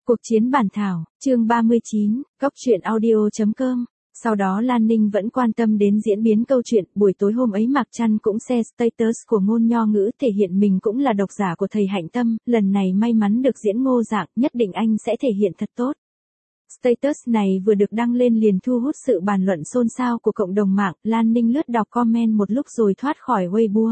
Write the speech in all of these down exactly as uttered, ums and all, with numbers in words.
Cuộc chiến bản thảo, chương ba mươi chín, góc truyện audio chấm com. Sau đó Lan Ninh vẫn quan tâm đến diễn biến câu chuyện, buổi tối hôm ấy Mạc Trăn cũng share status của Ngôn Nho Ngữ thể hiện mình cũng là độc giả của thầy Hạnh Tâm, lần này may mắn được diễn Ngô Dạng, nhất định anh sẽ thể hiện thật tốt. Status này vừa được đăng lên liền thu hút sự bàn luận xôn xao của cộng đồng mạng, Lan Ninh lướt đọc comment một lúc rồi thoát khỏi Weibo.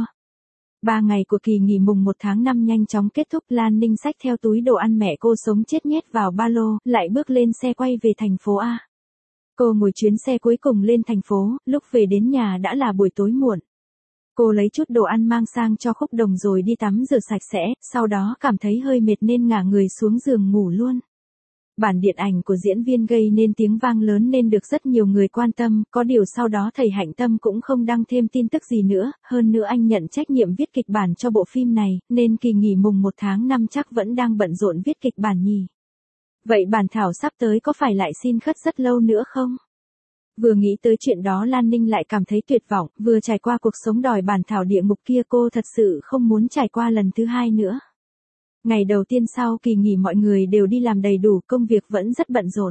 Ba ngày của kỳ nghỉ mùng một tháng năm nhanh chóng kết thúc, Lan Ninh xách theo túi đồ ăn mẹ cô sống chết nhét vào ba lô, lại bước lên xe quay về thành phố A. Cô ngồi chuyến xe cuối cùng lên thành phố, lúc về đến nhà đã là buổi tối muộn. Cô lấy chút đồ ăn mang sang cho Khúc Đồng rồi đi tắm rửa sạch sẽ, sau đó cảm thấy hơi mệt nên ngả người xuống giường ngủ luôn. Bản điện ảnh của diễn viên gây nên tiếng vang lớn nên được rất nhiều người quan tâm, có điều sau đó thầy Hạnh Tâm cũng không đăng thêm tin tức gì nữa, hơn nữa anh nhận trách nhiệm viết kịch bản cho bộ phim này, nên kỳ nghỉ mùng một tháng năm chắc vẫn đang bận rộn viết kịch bản nhỉ. Vậy bản thảo sắp tới có phải lại xin khất rất lâu nữa không? Vừa nghĩ tới chuyện đó Lan Ninh lại cảm thấy tuyệt vọng, vừa trải qua cuộc sống đòi bản thảo địa ngục kia cô thật sự không muốn trải qua lần thứ hai nữa. Ngày đầu tiên sau kỳ nghỉ mọi người đều đi làm đầy đủ, công việc vẫn rất bận rộn.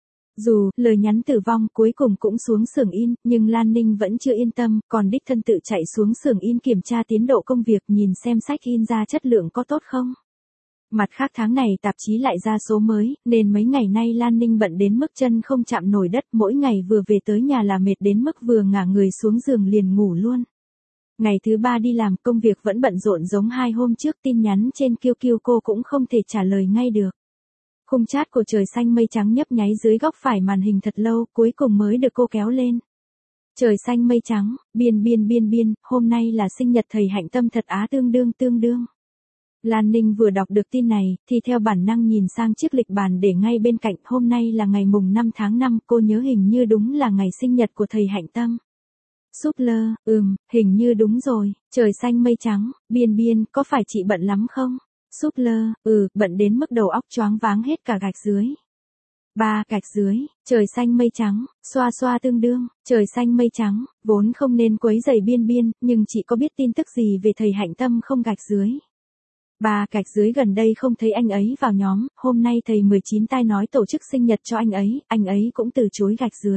Dù lời nhắn tử vong cuối cùng cũng xuống xưởng in, nhưng Lan Ninh vẫn chưa yên tâm, còn đích thân tự chạy xuống xưởng in kiểm tra tiến độ công việc, nhìn xem sách in ra chất lượng có tốt không. Mặt khác tháng này tạp chí lại ra số mới, nên mấy ngày nay Lan Ninh bận đến mức chân không chạm nổi đất, mỗi ngày vừa về tới nhà là mệt đến mức vừa ngả người xuống giường liền ngủ luôn. Ngày thứ ba đi làm, công việc vẫn bận rộn giống hai hôm trước, tin nhắn trên Q Q cô cũng không thể trả lời ngay được. Khung chat của Trời Xanh Mây Trắng nhấp nháy dưới góc phải màn hình thật lâu, cuối cùng mới được cô kéo lên. Trời xanh mây trắng, biên biên biên biên, hôm nay là sinh nhật thầy Hạnh Tâm thật á tương đương tương đương. Lan Ninh vừa đọc được tin này, thì theo bản năng nhìn sang chiếc lịch bàn để ngay bên cạnh, hôm nay là ngày mùng năm tháng năm, cô nhớ hình như đúng là ngày sinh nhật của thầy Hạnh Tâm. Súp lơ, ừm, hình như đúng rồi, trời xanh mây trắng, biên biên, có phải chị bận lắm không? Súp lơ, ừ, bận đến mức đầu óc choáng váng hết cả gạch dưới. Ba gạch dưới, trời xanh mây trắng, xoa xoa tương đương, trời xanh mây trắng, vốn không nên quấy rầy biên biên, nhưng chị có biết tin tức gì về thầy Hạnh Tâm không gạch dưới? Ba gạch dưới gần đây không thấy anh ấy vào nhóm, hôm nay thầy mười chín tai nói tổ chức sinh nhật cho anh ấy, anh ấy cũng từ chối gạch dưới.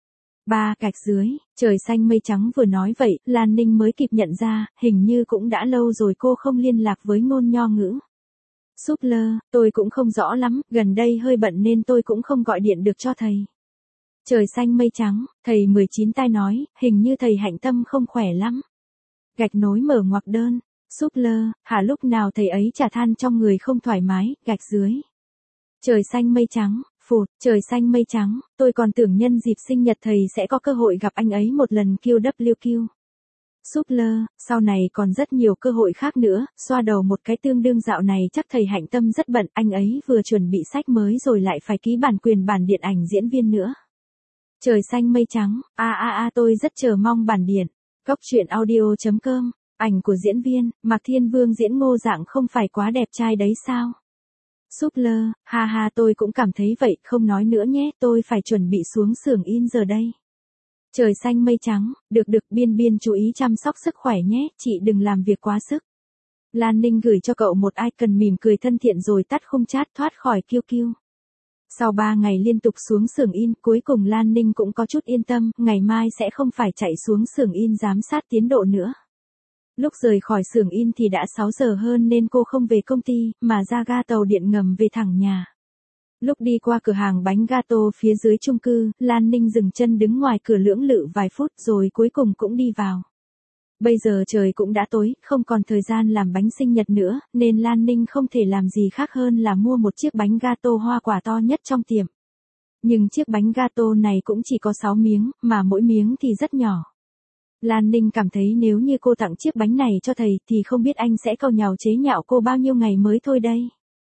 Ba gạch dưới, trời xanh mây trắng vừa nói vậy, Lan Ninh mới kịp nhận ra, hình như cũng đã lâu rồi cô không liên lạc với Ngôn Nho Ngữ. Súp lơ, tôi cũng không rõ lắm, gần đây hơi bận nên tôi cũng không gọi điện được cho thầy. Trời xanh mây trắng, thầy mười chín tai nói, hình như thầy Hạnh Tâm không khỏe lắm. Gạch nối mở ngoặc đơn, súp lơ, hả lúc nào thầy ấy chả than trong người không thoải mái, gạch dưới. Trời xanh mây trắng, phụt, trời xanh mây trắng, tôi còn tưởng nhân dịp sinh nhật thầy sẽ có cơ hội gặp anh ấy một lần Q W Q. Súp lơ, sau này còn rất nhiều cơ hội khác nữa, xoa đầu một cái tương đương dạo này chắc thầy Hạnh Tâm rất bận, anh ấy vừa chuẩn bị sách mới rồi lại phải ký bản quyền bản điện ảnh diễn viên nữa. Trời xanh mây trắng, a a a tôi rất chờ mong bản điện. Góc truyện audio chấm com, ảnh của diễn viên, Mạc Thiên Vương diễn Ngô Dạng không phải quá đẹp trai đấy sao? Súp lơ, ha ha tôi cũng cảm thấy vậy, không nói nữa nhé, tôi phải chuẩn bị xuống xưởng in giờ đây. Trời xanh mây trắng, được được biên biên chú ý chăm sóc sức khỏe nhé, chị đừng làm việc quá sức. Lan Ninh gửi cho cậu một icon mỉm cười thân thiện rồi tắt khung chat thoát khỏi Q Q. Sau ba ngày liên tục xuống xưởng in, cuối cùng Lan Ninh cũng có chút yên tâm, ngày mai sẽ không phải chạy xuống xưởng in giám sát tiến độ nữa. Lúc rời khỏi xưởng in thì đã sáu giờ hơn nên cô không về công ty, mà ra ga tàu điện ngầm về thẳng nhà. Lúc đi qua cửa hàng bánh gato phía dưới chung cư, Lan Ninh dừng chân đứng ngoài cửa lưỡng lự vài phút rồi cuối cùng cũng đi vào. Bây giờ trời cũng đã tối, không còn thời gian làm bánh sinh nhật nữa, nên Lan Ninh không thể làm gì khác hơn là mua một chiếc bánh gato hoa quả to nhất trong tiệm. Nhưng chiếc bánh gato này cũng chỉ có sáu miếng, mà mỗi miếng thì rất nhỏ. Lan Ninh cảm thấy nếu như cô tặng chiếc bánh này cho thầy thì không biết anh sẽ cầu nhàu chế nhạo cô bao nhiêu ngày mới thôi đây.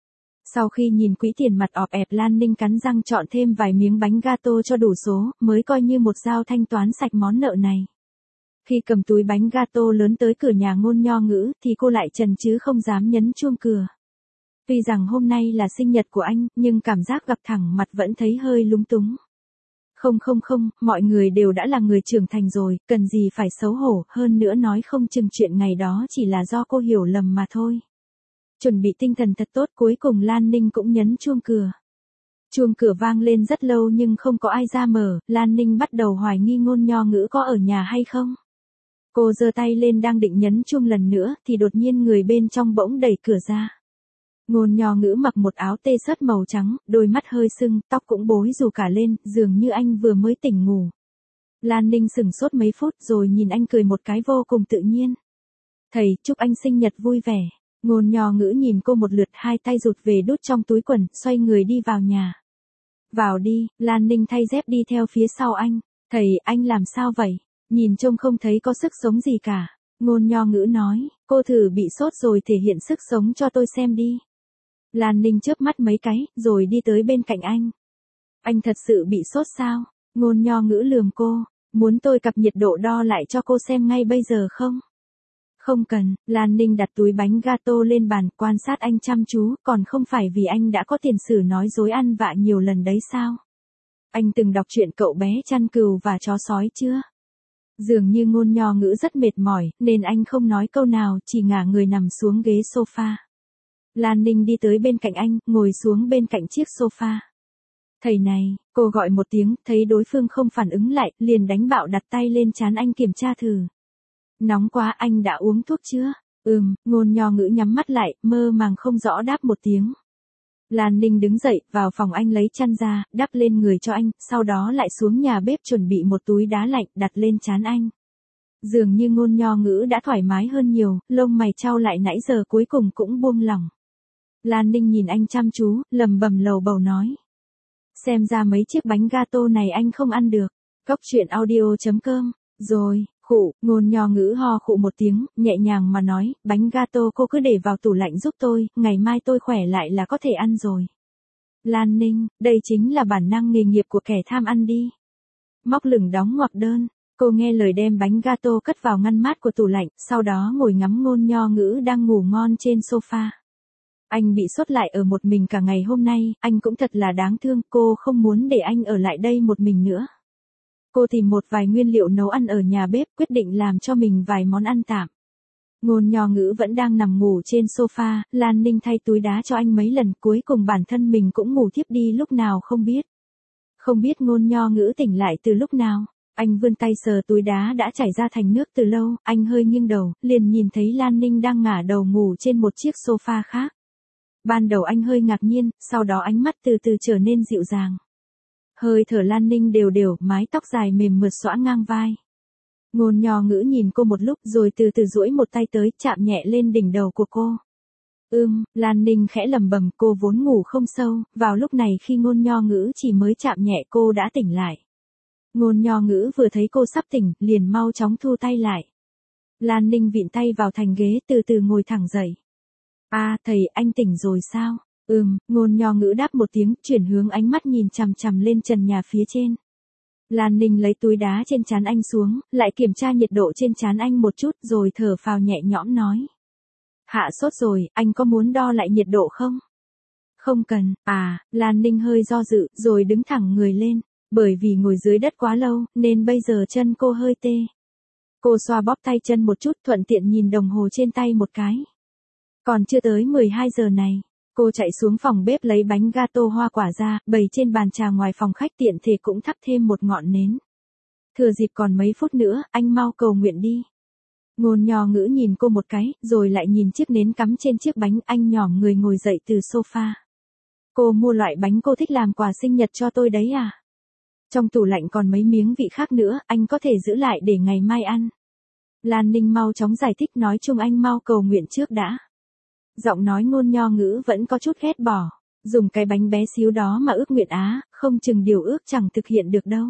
Sau khi nhìn quỹ tiền mặt ọp ẹp Lan Ninh cắn răng chọn thêm vài miếng bánh gato cho đủ số, mới coi như một giao thanh toán sạch món nợ này. Khi cầm túi bánh gato lớn tới cửa nhà Ngôn Nho Ngữ thì cô lại chần chứ không dám nhấn chuông cửa. Tuy rằng hôm nay là sinh nhật của anh, nhưng cảm giác gặp thẳng mặt vẫn thấy hơi lúng túng. Không không không, mọi người đều đã là người trưởng thành rồi, cần gì phải xấu hổ, hơn nữa nói không chừng chuyện ngày đó chỉ là do cô hiểu lầm mà thôi. Chuẩn bị tinh thần thật tốt cuối cùng Lan Ninh cũng nhấn chuông cửa. Chuông cửa vang lên rất lâu nhưng không có ai ra mở, Lan Ninh bắt đầu hoài nghi Ngôn Nho Ngữ có ở nhà hay không. Cô giơ tay lên đang định nhấn chuông lần nữa thì đột nhiên người bên trong bỗng đẩy cửa ra. Ngôn Nho Ngữ mặc một áo tê sớt màu trắng, đôi mắt hơi sưng, tóc cũng bối rủ cả lên, dường như anh vừa mới tỉnh ngủ. Lan Ninh sửng sốt mấy phút rồi nhìn anh cười một cái vô cùng tự nhiên. Thầy, chúc anh sinh nhật vui vẻ. Ngôn Nho Ngữ nhìn cô một lượt, hai tay rụt về đút trong túi quần, xoay người đi vào nhà. Vào đi, Lan Ninh thay dép đi theo phía sau anh. Thầy, anh làm sao vậy? Nhìn trông không thấy có sức sống gì cả. Ngôn Nho Ngữ nói, cô thử bị sốt rồi thể hiện sức sống cho tôi xem đi. Lan Ninh chớp mắt mấy cái, rồi đi tới bên cạnh anh. Anh thật sự bị sốt sao? Ngôn Nho Ngữ lườm cô, muốn tôi cặp nhiệt độ đo lại cho cô xem ngay bây giờ không? Không cần, Lan Ninh đặt túi bánh gato lên bàn, quan sát anh chăm chú, còn không phải vì anh đã có tiền sử nói dối ăn vạ nhiều lần đấy sao? Anh từng đọc truyện Cậu bé chăn cừu và chó sói chưa? Dường như Ngôn Nho Ngữ rất mệt mỏi, nên anh không nói câu nào, chỉ ngả người nằm xuống ghế sofa. Lan Ninh đi tới bên cạnh anh, ngồi xuống bên cạnh chiếc sofa. Thầy này, cô gọi một tiếng, thấy đối phương không phản ứng lại, liền đánh bạo đặt tay lên trán anh kiểm tra thử. Nóng quá, anh đã uống thuốc chưa? Ừm, Ngôn Nho Ngữ nhắm mắt lại, mơ màng không rõ đáp một tiếng. Lan Ninh đứng dậy, vào phòng anh lấy chăn ra, đắp lên người cho anh, sau đó lại xuống nhà bếp chuẩn bị một túi đá lạnh, đặt lên trán anh. Dường như Ngôn Nho Ngữ đã thoải mái hơn nhiều, lông mày chau lại nãy giờ cuối cùng cũng buông lỏng. Lan Ninh nhìn anh chăm chú, lầm bầm lầu bầu nói. Xem ra mấy chiếc bánh gato này anh không ăn được. Cóc truyện audio chấm com. Rồi, khụ, Ngôn Nho Ngữ ho khụ một tiếng, nhẹ nhàng mà nói, bánh gato cô cứ để vào tủ lạnh giúp tôi, ngày mai tôi khỏe lại là có thể ăn rồi. Lan Ninh, đây chính là bản năng nghề nghiệp của kẻ tham ăn đi. Móc lửng đóng ngoặc đơn, cô nghe lời đem bánh gato cất vào ngăn mát của tủ lạnh, sau đó ngồi ngắm Ngôn Nho Ngữ đang ngủ ngon trên sofa. Anh bị sốt lại ở một mình cả ngày hôm nay, anh cũng thật là đáng thương, cô không muốn để anh ở lại đây một mình nữa. Cô tìm một vài nguyên liệu nấu ăn ở nhà bếp, quyết định làm cho mình vài món ăn tạm. Ngôn Nho Ngữ vẫn đang nằm ngủ trên sofa, Lan Ninh thay túi đá cho anh mấy lần, cuối cùng bản thân mình cũng ngủ thiếp đi lúc nào không biết. Không biết Ngôn Nho Ngữ tỉnh lại từ lúc nào, anh vươn tay sờ túi đá đã chảy ra thành nước từ lâu, anh hơi nghiêng đầu, liền nhìn thấy Lan Ninh đang ngả đầu ngủ trên một chiếc sofa khác. Ban đầu anh hơi ngạc nhiên, sau đó ánh mắt từ từ trở nên dịu dàng. Hơi thở Lan Ninh đều đều, mái tóc dài mềm mượt xõa ngang vai. Ngôn Nho Ngữ nhìn cô một lúc rồi từ từ duỗi một tay tới, chạm nhẹ lên đỉnh đầu của cô. Ưm, Lan Ninh khẽ lầm bầm, cô vốn ngủ không sâu, vào lúc này khi Ngôn Nho Ngữ chỉ mới chạm nhẹ cô đã tỉnh lại. Ngôn Nho Ngữ vừa thấy cô sắp tỉnh, liền mau chóng thu tay lại. Lan Ninh vịn tay vào thành ghế, từ từ ngồi thẳng dậy. À, thầy, anh tỉnh rồi sao? Ừm, Ngôn Nho Ngữ đáp một tiếng, chuyển hướng ánh mắt nhìn chằm chằm lên trần nhà phía trên. Lan Ninh lấy túi đá trên trán anh xuống, lại kiểm tra nhiệt độ trên trán anh một chút rồi thở phào nhẹ nhõm nói. Hạ sốt rồi, anh có muốn đo lại nhiệt độ không? Không cần, à, Lan Ninh hơi do dự, rồi đứng thẳng người lên, bởi vì ngồi dưới đất quá lâu, nên bây giờ chân cô hơi tê. Cô xoa bóp tay chân một chút, thuận tiện nhìn đồng hồ trên tay một cái. Còn chưa tới mười hai giờ này. Cô chạy xuống phòng bếp lấy bánh gato hoa quả ra, bày trên bàn trà ngoài phòng khách, tiện thể cũng thắp thêm một ngọn nến. Thừa dịp còn mấy phút nữa, anh mau cầu nguyện đi. Ngôn Nho Ngữ nhìn cô một cái, rồi lại nhìn chiếc nến cắm trên chiếc bánh, anh nhỏm người ngồi dậy từ sofa. Cô mua loại bánh cô thích làm quà sinh nhật cho tôi đấy à? Trong tủ lạnh còn mấy miếng vị khác nữa, anh có thể giữ lại để ngày mai ăn. Lan Ninh mau chóng giải thích, nói chung anh mau cầu nguyện trước đã. Giọng nói Ngôn Nho Ngữ vẫn có chút ghét bỏ. Dùng cái bánh bé xíu đó mà ước nguyện á, không chừng điều ước chẳng thực hiện được đâu.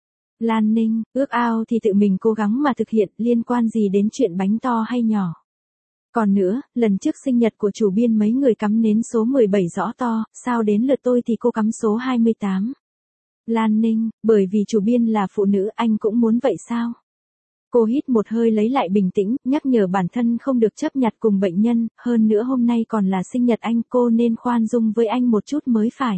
Lan Ninh, ước ao thì tự mình cố gắng mà thực hiện, liên quan gì đến chuyện bánh to hay nhỏ. Còn nữa, lần trước sinh nhật của chủ biên mấy người cắm nến số mười bảy rõ to, sao đến lượt tôi thì cô cắm số hai mươi tám. Lan Ninh, bởi vì chủ biên là phụ nữ anh cũng muốn vậy sao? Cô hít một hơi lấy lại bình tĩnh, nhắc nhở bản thân không được chấp nhặt cùng bệnh nhân, hơn nữa hôm nay còn là sinh nhật anh, cô nên khoan dung với anh một chút mới phải.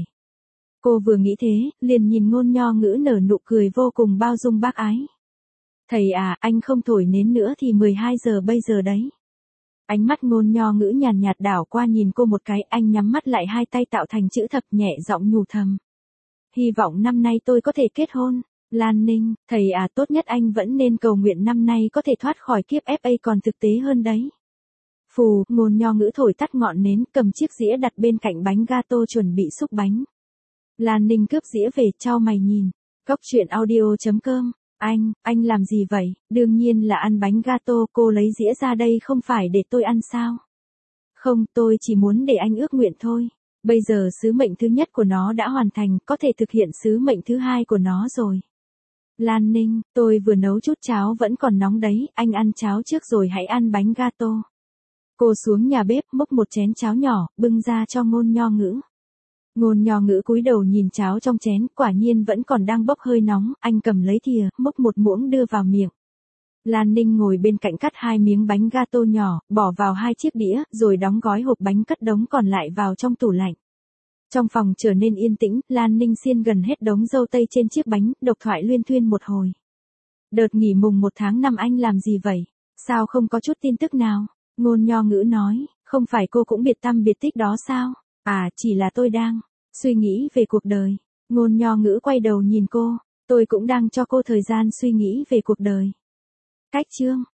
Cô vừa nghĩ thế, liền nhìn Ngôn Nho Ngữ nở nụ cười vô cùng bao dung bác ái. Thầy à, anh không thổi nến nữa thì mười hai giờ bây giờ đấy. Ánh mắt Ngôn Nho Ngữ nhàn nhạt đảo qua nhìn cô một cái, anh nhắm mắt lại, hai tay tạo thành chữ thập, nhẹ giọng nhủ thầm. Hy vọng năm nay tôi có thể kết hôn. Lan Ninh, thầy à, tốt nhất anh vẫn nên cầu nguyện năm nay có thể thoát khỏi kiếp ép a còn thực tế hơn đấy. Phù, Ngôn Nho Ngữ thổi tắt ngọn nến, cầm chiếc dĩa đặt bên cạnh bánh gato chuẩn bị xúc bánh. Lan Ninh cướp dĩa về, chau mày nhìn. Cóc truyện audio chấm com. Anh, anh làm gì vậy? Đương nhiên là ăn bánh gato, cô lấy dĩa ra đây không phải để tôi ăn sao? Không, tôi chỉ muốn để anh ước nguyện thôi. Bây giờ sứ mệnh thứ nhất của nó đã hoàn thành, có thể thực hiện sứ mệnh thứ hai của nó rồi. Lan Ninh, tôi vừa nấu chút cháo vẫn còn nóng đấy, anh ăn cháo trước rồi hãy ăn bánh gato. Cô xuống nhà bếp múc một chén cháo nhỏ, bưng ra cho Ngôn Nho Ngữ. Ngôn Nho Ngữ cúi đầu nhìn cháo trong chén, quả nhiên vẫn còn đang bốc hơi nóng, anh cầm lấy thìa, múc một muỗng đưa vào miệng. Lan Ninh ngồi bên cạnh cắt hai miếng bánh gato nhỏ, bỏ vào hai chiếc đĩa, rồi đóng gói hộp bánh cất đống còn lại vào trong tủ lạnh. Trong phòng trở nên yên tĩnh, Lan Ninh xiên gần hết đống dâu tây trên chiếc bánh, độc thoại luyên thuyên một hồi. Đợt nghỉ mùng một tháng năm anh làm gì vậy? Sao không có chút tin tức nào? Ngôn Nho Ngữ nói, không phải cô cũng biệt tăm biệt tích đó sao? À, chỉ là tôi đang suy nghĩ về cuộc đời. Ngôn Nho Ngữ quay đầu nhìn cô, tôi cũng đang cho cô thời gian suy nghĩ về cuộc đời. Cách chương